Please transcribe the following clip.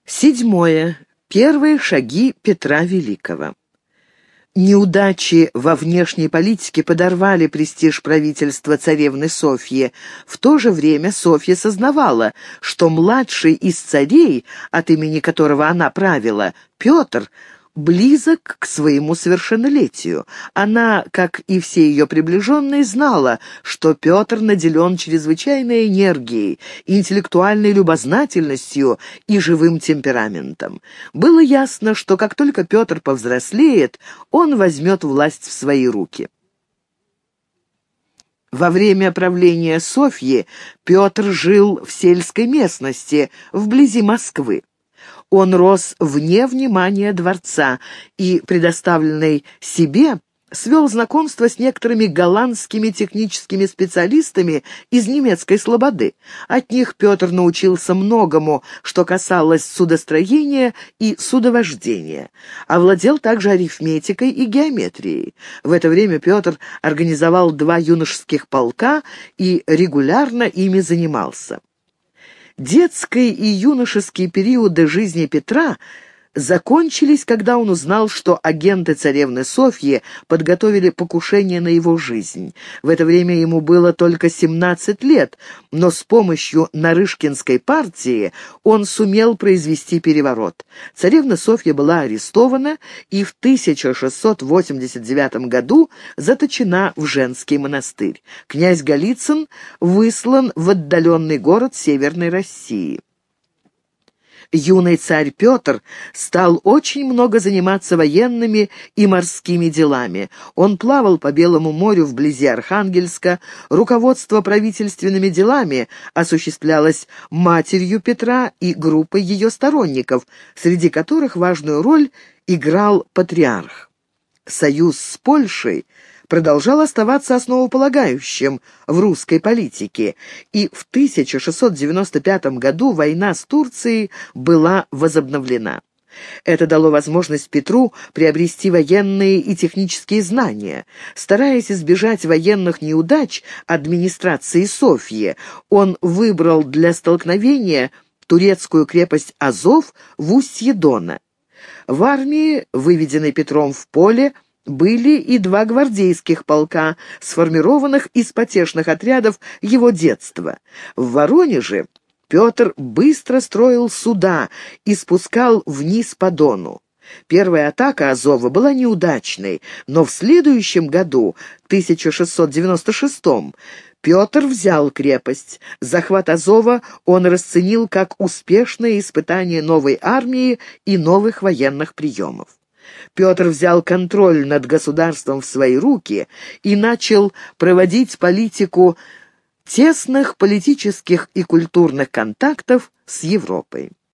Седьмое. Первые шаги Петра Великого. Неудачи во внешней политике подорвали престиж правительства царевны Софьи. В то же время Софья сознавала, что младший из царей, от имени которого она правила, Петр, близок к своему совершеннолетию. Она, как и все ее приближенные, знала, что Петр наделен чрезвычайной энергией, интеллектуальной любознательностью и живым темпераментом. Было ясно, что как только Петр повзрослеет, он возьмет власть в свои руки. Во время правления Софьи Петр жил в сельской местности, вблизи Москвы. Он рос вне внимания дворца и, предоставленный себе, свел знакомство с некоторыми голландскими техническими специалистами из немецкой слободы. От них Петр научился многому, что касалось судостроения и судовождения. Овладел также арифметикой и геометрией. В это время Петр организовал 2 юношеских полка и регулярно ими занимался. Детские и юношеские периоды жизни Петра закончились, когда он узнал, что агенты царевны Софьи подготовили покушение на его жизнь. В это время ему было только 17 лет, но с помощью Нарышкинской партии он сумел произвести переворот. Царевна Софья была арестована и в 1689 году заточена в женский монастырь. Князь Голицын выслан в отдаленный город Северной России. Юный царь Петр стал очень много заниматься военными и морскими делами. Он плавал по Белому морю вблизи Архангельска. Руководство правительственными делами осуществлялось матерью Петра и группой ее сторонников, среди которых важную роль играл патриарх. Союз с Польшей продолжал оставаться основополагающим в русской политике, и в 1695 году война с Турцией была возобновлена. Это дало возможность Петру приобрести военные и технические знания. Стараясь избежать военных неудач администрации Софьи, он выбрал для столкновения турецкую крепость Азов в устье Дона. В армии, выведенной Петром в поле, были и 2 гвардейских полка, сформированных из потешных отрядов его детства. В Воронеже Петр быстро строил суда и спускал вниз по Дону. Первая атака Азова была неудачной, но в следующем году, 1696-м, Петр взял крепость. Захват Азова он расценил как успешное испытание новой армии и новых военных приемов. Петр взял контроль над государством в свои руки и начал проводить политику тесных политических и культурных контактов с Европой.